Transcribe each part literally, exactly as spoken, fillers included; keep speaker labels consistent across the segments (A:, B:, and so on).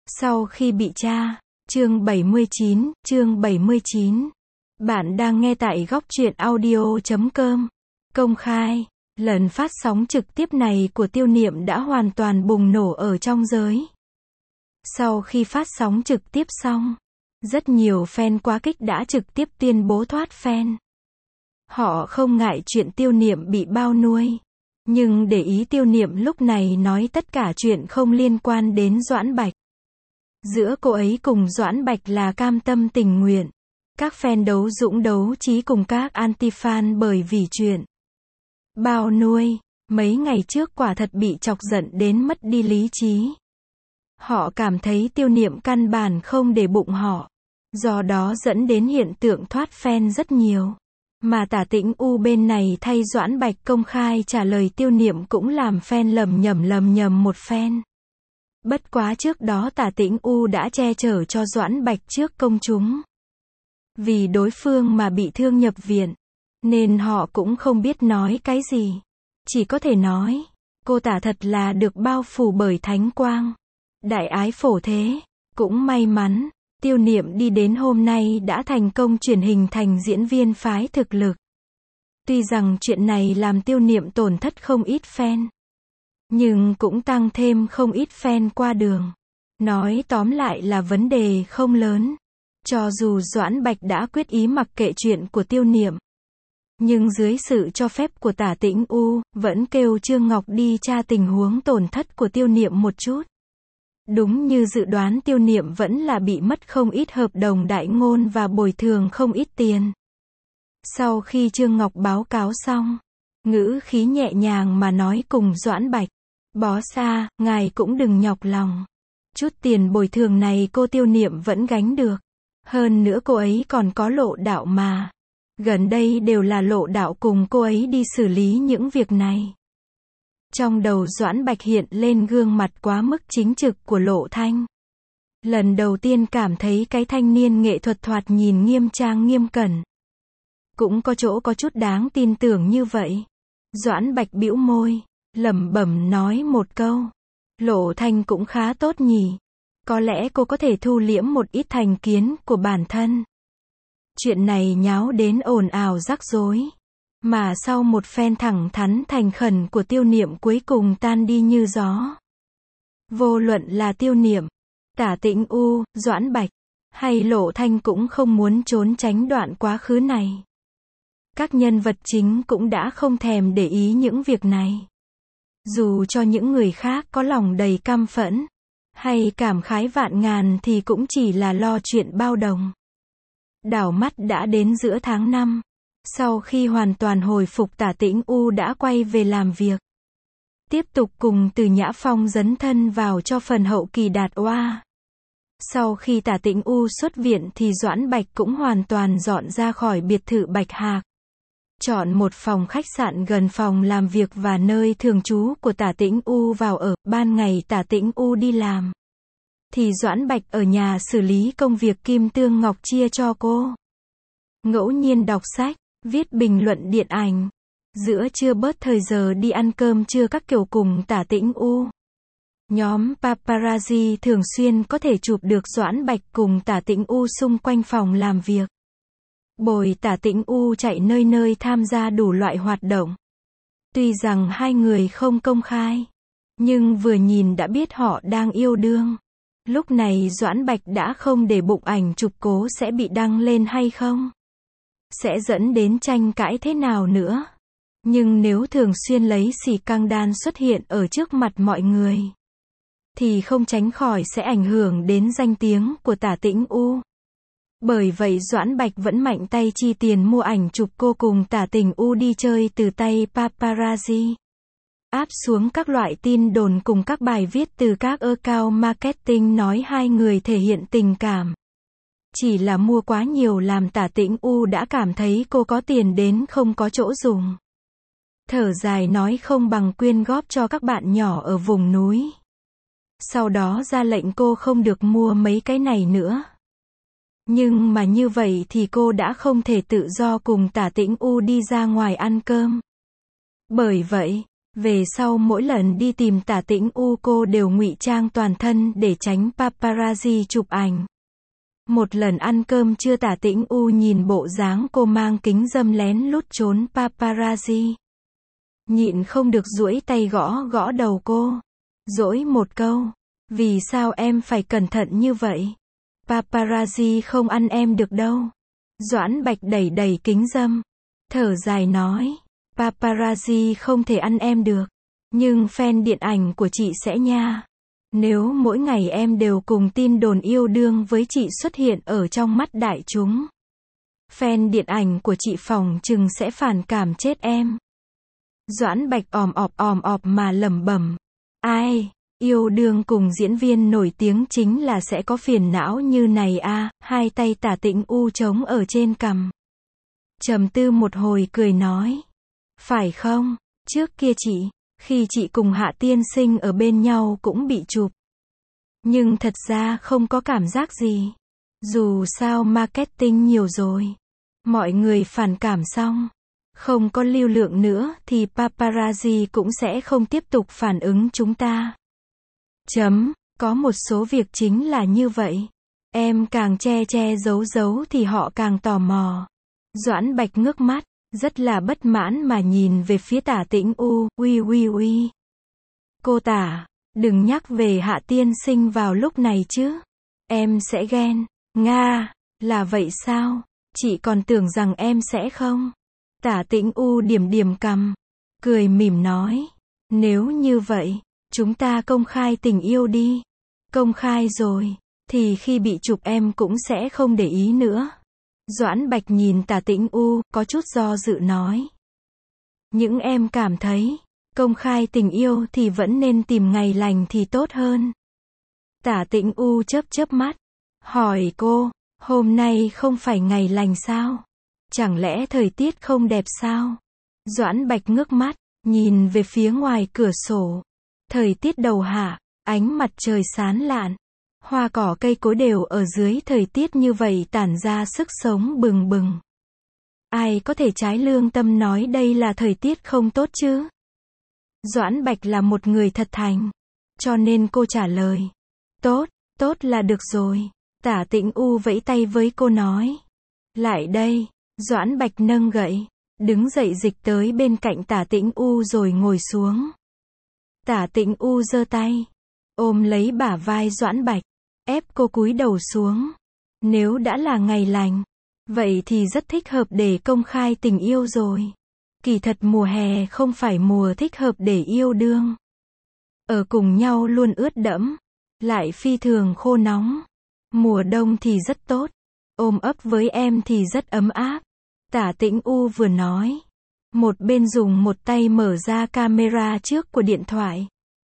A: Sau khi bị tra, chương bảy mươi chín, chương bảy mươi chín. Bạn đang nghe tại góc truyện audio chấm com. Công khai, lần phát sóng trực tiếp này của Tiêu Niệm đã hoàn toàn bùng nổ ở trong giới. Sau khi phát sóng trực tiếp xong, rất nhiều fan quá kích đã trực tiếp tuyên bố thoát fan. Họ không ngại chuyện Tiêu Niệm bị bao nuôi, nhưng để ý Tiêu Niệm lúc này nói tất cả chuyện không liên quan đến Doãn Bạch. Giữa cô ấy cùng Doãn Bạch là cam tâm tình nguyện. Các fan đấu dũng đấu trí cùng các anti-fan bởi vì chuyện bao nuôi, mấy ngày trước quả thật bị chọc giận đến mất đi lý trí. Họ cảm thấy Tiêu Niệm căn bản không để bụng họ, do đó dẫn đến hiện tượng thoát fan rất nhiều. Mà Tả Tĩnh U bên này thay Doãn Bạch công khai trả lời Tiêu Niệm cũng làm fan lầm nhầm lầm nhầm một fan. Bất quá trước đó Tả Tĩnh U đã che chở cho Doãn Bạch trước công chúng. Vì đối phương mà bị thương nhập viện, nên họ cũng không biết nói cái gì. Chỉ có thể nói, cô Tả thật là được bao phủ bởi thánh quang. Đại ái phổ thế. Cũng may mắn, Tiêu Niệm đi đến hôm nay đã thành công chuyển hình thành diễn viên phái thực lực. Tuy rằng chuyện này làm Tiêu Niệm tổn thất không ít fan, nhưng cũng tăng thêm không ít fan qua đường. Nói tóm lại là vấn đề không lớn. Cho dù Doãn Bạch đã quyết ý mặc kệ chuyện của Tiêu Niệm, nhưng dưới sự cho phép của Tả Tĩnh U, vẫn kêu Trương Ngọc đi tra tình huống tổn thất của Tiêu Niệm một chút. Đúng như dự đoán Tiêu Niệm vẫn là bị mất không ít hợp đồng đại ngôn và bồi thường không ít tiền. Sau khi Trương Ngọc báo cáo xong, ngữ khí nhẹ nhàng mà nói cùng Doãn Bạch, bó xa, ngài cũng đừng nhọc lòng. Chút tiền bồi thường này cô Tiêu Niệm vẫn gánh được. Hơn nữa cô ấy còn có Lộ Đạo mà. Gần đây đều là Lộ Đạo cùng cô ấy đi xử lý những việc này. Trong đầu Doãn Bạch hiện lên gương mặt quá mức chính trực của Lộ Thanh. Lần đầu tiên cảm thấy cái thanh niên nghệ thuật thoạt nhìn nghiêm trang nghiêm cẩn. Cũng có chỗ có chút đáng tin tưởng như vậy. Doãn Bạch bĩu môi, lẩm bẩm nói một câu. Lộ Thanh cũng khá tốt nhỉ. Có lẽ cô có thể thu liễm một ít thành kiến của bản thân. Chuyện này nháo đến ồn ào rắc rối. Mà sau một phen thẳng thắn thành khẩn của Tiêu Niệm cuối cùng tan đi như gió. Vô luận là Tiêu Niệm, Tả Tĩnh U, Doãn Bạch, hay Lộ Thanh cũng không muốn trốn tránh đoạn quá khứ này. Các nhân vật chính cũng đã không thèm để ý những việc này. Dù cho những người khác có lòng đầy căm phẫn, hay cảm khái vạn ngàn thì cũng chỉ là lo chuyện bao đồng. Đảo mắt đã đến giữa tháng năm. Sau khi hoàn toàn hồi phục Tả Tĩnh U đã quay về làm việc. Tiếp tục cùng Từ Nhã Phong dấn thân vào cho phần hậu kỳ đạt oa. Sau khi Tả Tĩnh U xuất viện thì Doãn Bạch cũng hoàn toàn dọn ra khỏi biệt thự Bạch Hạc. Chọn một phòng khách sạn gần phòng làm việc và nơi thường trú của Tả Tĩnh U vào ở. Ban ngày Tả Tĩnh U đi làm, thì Doãn Bạch ở nhà xử lý công việc Kim Tương Ngọc chia cho cô. Ngẫu nhiên đọc sách, viết bình luận điện ảnh. Giữa trưa bớt thời giờ đi ăn cơm trưa các kiểu cùng Tả Tĩnh U. Nhóm paparazzi thường xuyên có thể chụp được Doãn Bạch cùng Tả Tĩnh U xung quanh phòng làm việc. Bồi Tả Tĩnh U chạy nơi nơi tham gia đủ loại hoạt động. Tuy rằng hai người không công khai, nhưng vừa nhìn đã biết họ đang yêu đương. Lúc này Doãn Bạch đã không để bụng ảnh chụp cố sẽ bị đăng lên hay không, sẽ dẫn đến tranh cãi thế nào nữa. Nhưng nếu thường xuyên lấy xì căng đan xuất hiện ở trước mặt mọi người, thì không tránh khỏi sẽ ảnh hưởng đến danh tiếng của Tả Tĩnh U. Bởi vậy Doãn Bạch vẫn mạnh tay chi tiền mua ảnh chụp cô cùng Tả Tĩnh U đi chơi từ tay paparazzi. Áp xuống các loại tin đồn cùng các bài viết từ các account marketing nói hai người thể hiện tình cảm. Chỉ là mua quá nhiều làm Tả Tĩnh U đã cảm thấy cô có tiền đến không có chỗ dùng. Thở dài nói không bằng quyên góp cho các bạn nhỏ ở vùng núi. Sau đó ra lệnh cô không được mua mấy cái này nữa. Nhưng mà như vậy thì cô đã không thể tự do cùng Tả Tĩnh U đi ra ngoài ăn cơm. Bởi vậy, Về sau mỗi lần đi tìm Tả Tĩnh U cô đều ngụy trang toàn thân để tránh paparazzi chụp ảnh. Một lần ăn cơm trưa Tả Tĩnh U nhìn bộ dáng cô mang kính râm lén lút trốn paparazzi. Nhịn không được duỗi tay gõ gõ đầu cô. Dỗi một câu. Vì sao em phải cẩn thận như vậy? Paparazzi không ăn em được đâu. Doãn Bạch đẩy đẩy kính râm. Thở dài nói. Paparazzi không thể ăn em được. Nhưng fan điện ảnh của chị sẽ nha. Nếu mỗi ngày em đều cùng tin đồn yêu đương với chị xuất hiện ở trong mắt đại chúng. Fan điện ảnh của chị phòng chừng sẽ phản cảm chết em. Doãn Bạch òm ọp òm ọp mà lẩm bẩm. Ai, yêu đương cùng diễn viên nổi tiếng chính là sẽ có phiền não như này à, hai tay Tả Tĩnh U trống ở trên cằm. Trầm tư một hồi cười nói. Phải không, trước kia chị, khi chị cùng Hạ tiên sinh ở bên nhau cũng bị chụp. Nhưng thật ra không có cảm giác gì. Dù sao marketing nhiều rồi. Mọi người phản cảm xong. Không có lưu lượng nữa thì paparazzi cũng sẽ không tiếp tục phản ứng chúng ta. Chấm, có một số việc chính là như vậy. Em càng che che giấu giấu thì họ càng tò mò. Doãn Bạch ngước mắt, rất là bất mãn mà nhìn về phía Tả Tĩnh U, uy uy uy. Cô Tả, đừng nhắc về Hạ tiên sinh vào lúc này chứ. Em sẽ ghen. Nga, là vậy sao? Chị còn tưởng rằng em sẽ không. Tả Tĩnh U điểm điểm cằm, cười mỉm nói. Nếu như vậy, chúng ta công khai tình yêu đi. Công khai rồi, thì khi bị chụp em cũng sẽ không để ý nữa. Doãn Bạch nhìn Tả Tĩnh U, có chút do dự nói. Những em cảm thấy, công khai tình yêu thì vẫn nên tìm ngày lành thì tốt hơn. Tả Tĩnh U chớp chớp mắt, hỏi cô, hôm nay không phải ngày lành sao? Chẳng lẽ thời tiết không đẹp sao? Doãn Bạch ngước mắt, nhìn về phía ngoài cửa sổ. Thời tiết đầu hạ, ánh mặt trời sáng lạn. Hoa cỏ cây cối đều ở dưới thời tiết như vậy tản ra sức sống bừng bừng. Ai có thể trái lương tâm nói đây là thời tiết không tốt chứ? Doãn Bạch là một người thật thành. Cho nên cô trả lời. Tốt, tốt là được rồi. Tả Tĩnh U vẫy tay với cô nói. Lại đây. Doãn Bạch nâng gậy. Đứng dậy dịch tới bên cạnh Tả Tĩnh U rồi ngồi xuống. Tả Tĩnh U giơ tay. Ôm lấy bả vai Doãn Bạch. Ép cô cúi đầu xuống. Nếu đã là ngày lành. Vậy thì rất thích hợp để công khai tình yêu rồi. Kỳ thật mùa hè không phải mùa thích hợp để yêu đương. Ở cùng nhau luôn ướt đẫm. Lại phi thường khô nóng. Mùa đông thì rất tốt. Ôm ấp với em thì rất ấm áp. Tả Tĩnh U vừa nói. Một bên dùng một tay mở ra camera trước của điện thoại.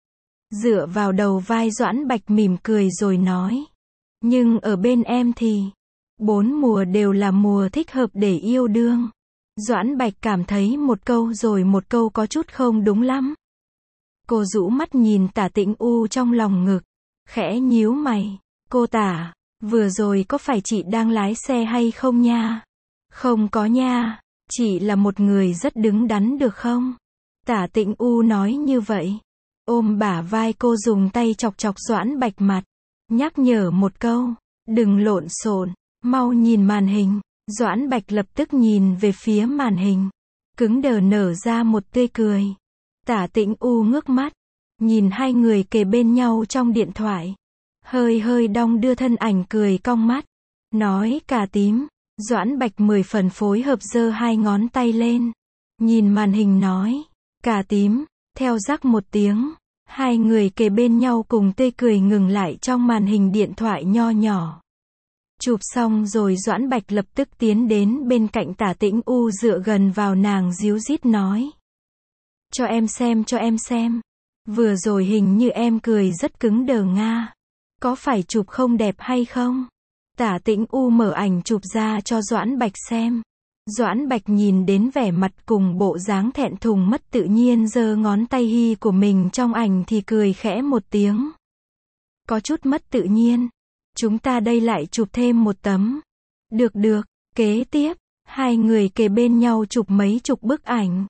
A: Dựa vào đầu vai Doãn Bạch mỉm cười rồi nói. Nhưng ở bên em thì, bốn mùa đều là mùa thích hợp để yêu đương. Doãn Bạch cảm thấy một câu rồi một câu có chút không đúng lắm. Cô rũ mắt nhìn Tả Tĩnh U trong lòng ngực. Khẽ nhíu mày. Cô Tả, vừa rồi có phải chị đang lái xe hay không nha? Không có nha. Chị là một người rất đứng đắn được không? Tả Tĩnh U nói như vậy. Ôm bả vai cô dùng tay chọc chọc Doãn Bạch mặt. Nhắc nhở một câu. Đừng lộn xộn. Mau nhìn màn hình. Doãn Bạch lập tức nhìn về phía màn hình. Cứng đờ nở ra một tươi cười. Tả Tĩnh U ngước mắt. Nhìn hai người kề bên nhau trong điện thoại. Hơi hơi đong đưa thân ảnh cười cong mắt. Nói cà tím. Doãn Bạch mười phần phối hợp giơ hai ngón tay lên. Nhìn màn hình nói. Cà tím. Theo rắc một tiếng. Hai người kề bên nhau cùng tươi cười ngừng lại trong màn hình điện thoại nho nhỏ. Chụp xong rồi Doãn Bạch lập tức tiến đến bên cạnh Tả Tĩnh U dựa gần vào nàng díu dít nói. Cho em xem cho em xem. Vừa rồi hình như em cười rất cứng đờ nga. Có phải chụp không đẹp hay không? Tả Tĩnh U mở ảnh chụp ra cho Doãn Bạch xem. Doãn Bạch nhìn đến vẻ mặt cùng bộ dáng thẹn thùng mất tự nhiên giơ ngón tay hi của mình trong ảnh thì cười khẽ một tiếng. Có chút mất tự nhiên. Chúng ta đây lại chụp thêm một tấm. Được được, kế tiếp, hai người kề bên nhau chụp mấy chục bức ảnh.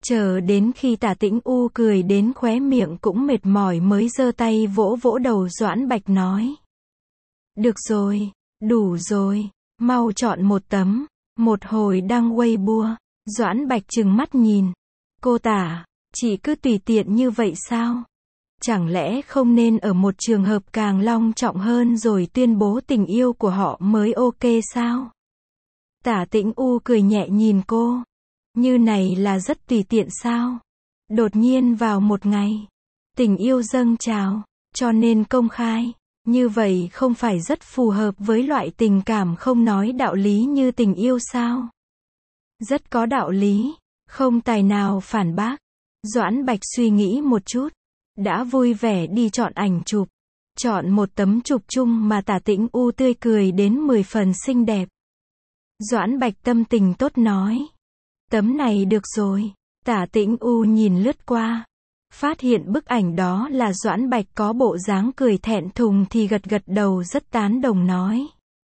A: Chờ đến khi Tả Tĩnh U cười đến khóe miệng cũng mệt mỏi mới giơ tay vỗ vỗ đầu Doãn Bạch nói. Được rồi, đủ rồi, mau chọn một tấm. Một hồi đăng Weibo, Doãn Bạch trừng mắt nhìn. Cô Tả, chị cứ tùy tiện như vậy sao? Chẳng lẽ không nên ở một trường hợp càng long trọng hơn rồi tuyên bố tình yêu của họ mới ok sao? Tả Tĩnh U cười nhẹ nhìn cô. Như này là rất tùy tiện sao? Đột nhiên vào một ngày, tình yêu dâng trào, cho nên công khai. Như vậy không phải rất phù hợp với loại tình cảm không nói đạo lý như tình yêu sao? Rất có đạo lý, không tài nào phản bác. Doãn Bạch suy nghĩ một chút, đã vui vẻ đi chọn ảnh chụp. Chọn một tấm chụp chung mà Tả Tĩnh U tươi cười đến mười phần xinh đẹp. Doãn Bạch tâm tình tốt nói. Tấm này được rồi. Tả Tĩnh U nhìn lướt qua. Phát hiện bức ảnh đó là Doãn Bạch có bộ dáng cười thẹn thùng thì gật gật đầu rất tán đồng nói.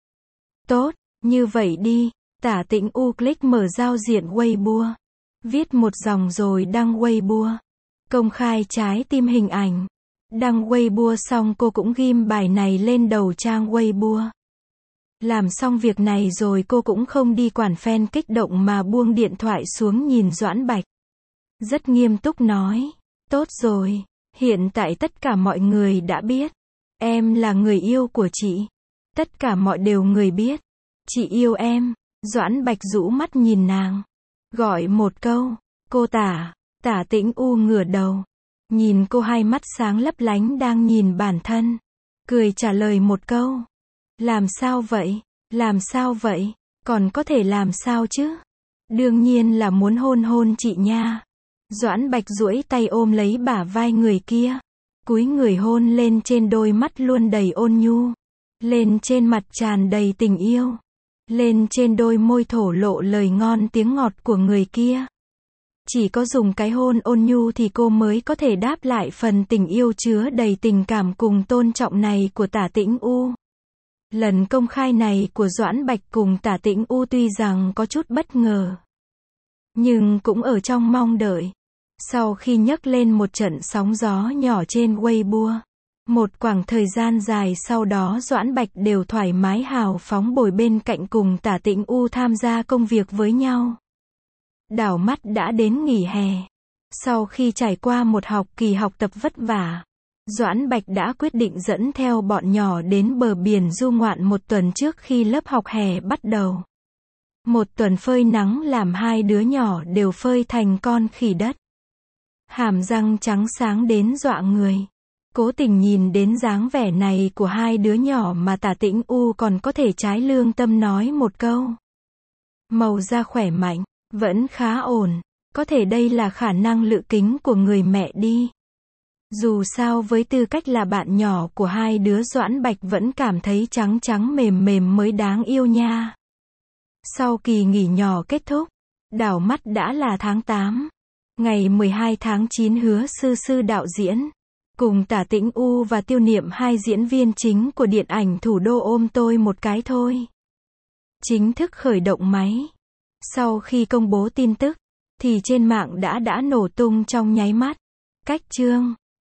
A: Tốt, như vậy đi. Tả Tĩnh U click mở giao diện Weibo. Viết một dòng rồi đăng Weibo. Công khai trái tim hình ảnh. Đăng Weibo xong cô cũng ghim bài này lên đầu trang Weibo. Làm xong việc này rồi cô cũng không đi quản fan kích động mà buông điện thoại xuống nhìn Doãn Bạch. Rất nghiêm túc nói. Tốt rồi, hiện tại tất cả mọi người đã biết. Em là người yêu của chị. Tất cả mọi đều người biết. Chị yêu em. Doãn Bạch rũ mắt nhìn nàng. Gọi một câu. Cô Tả. Tả Tĩnh U ngửa đầu. Nhìn cô hai mắt sáng lấp lánh đang nhìn bản thân. Cười trả lời một câu. Làm sao vậy? Làm sao vậy? Còn có thể làm sao chứ? Đương nhiên là muốn hôn hôn chị nha. Doãn Bạch duỗi tay ôm lấy bả vai người kia. Cúi người hôn lên trên đôi mắt luôn đầy ôn nhu. Lên trên mặt tràn đầy tình yêu. Lên trên đôi môi thổ lộ lời ngon tiếng ngọt của người kia. Chỉ có dùng cái hôn ôn nhu thì cô mới có thể đáp lại phần tình yêu chứa đầy tình cảm cùng tôn trọng này của Tả Tĩnh U. Lần công khai này của Doãn Bạch cùng Tả Tĩnh U tuy rằng có chút bất ngờ, nhưng cũng ở trong mong đợi. Sau khi nhấc lên một trận sóng gió nhỏ trên Weibo, một khoảng thời gian dài sau đó Doãn Bạch đều thoải mái hào phóng bồi bên cạnh cùng Tả Tĩnh U tham gia công việc với nhau. Đảo mắt đã đến nghỉ hè. Sau khi trải qua một học kỳ học tập vất vả, Doãn Bạch đã quyết định dẫn theo bọn nhỏ đến bờ biển du ngoạn một tuần trước khi lớp học hè bắt đầu. Một tuần phơi nắng làm hai đứa nhỏ đều phơi thành con khỉ đất. Hàm răng trắng sáng đến dọa người. Cố tình nhìn đến dáng vẻ này của hai đứa nhỏ mà Tả Tĩnh U còn có thể trái lương tâm nói một câu. Màu da khỏe mạnh, vẫn khá ổn. Có thể đây là khả năng lự kính của người mẹ đi. Dù sao với tư cách là bạn nhỏ của hai đứa Doãn Bạch vẫn cảm thấy trắng trắng mềm mềm mới đáng yêu nha. Sau kỳ nghỉ nhỏ kết thúc, đảo mắt đã là tháng tám. Ngày mười hai tháng chín Hứa Sư Sư đạo diễn, cùng Tả Tĩnh U và Tiêu Niệm hai diễn viên chính của điện ảnh Thủ đô ôm tôi một cái thôi. Chính thức khởi động máy. Sau khi công bố tin tức, thì trên mạng đã đã nổ tung trong nháy mắt. Cách chương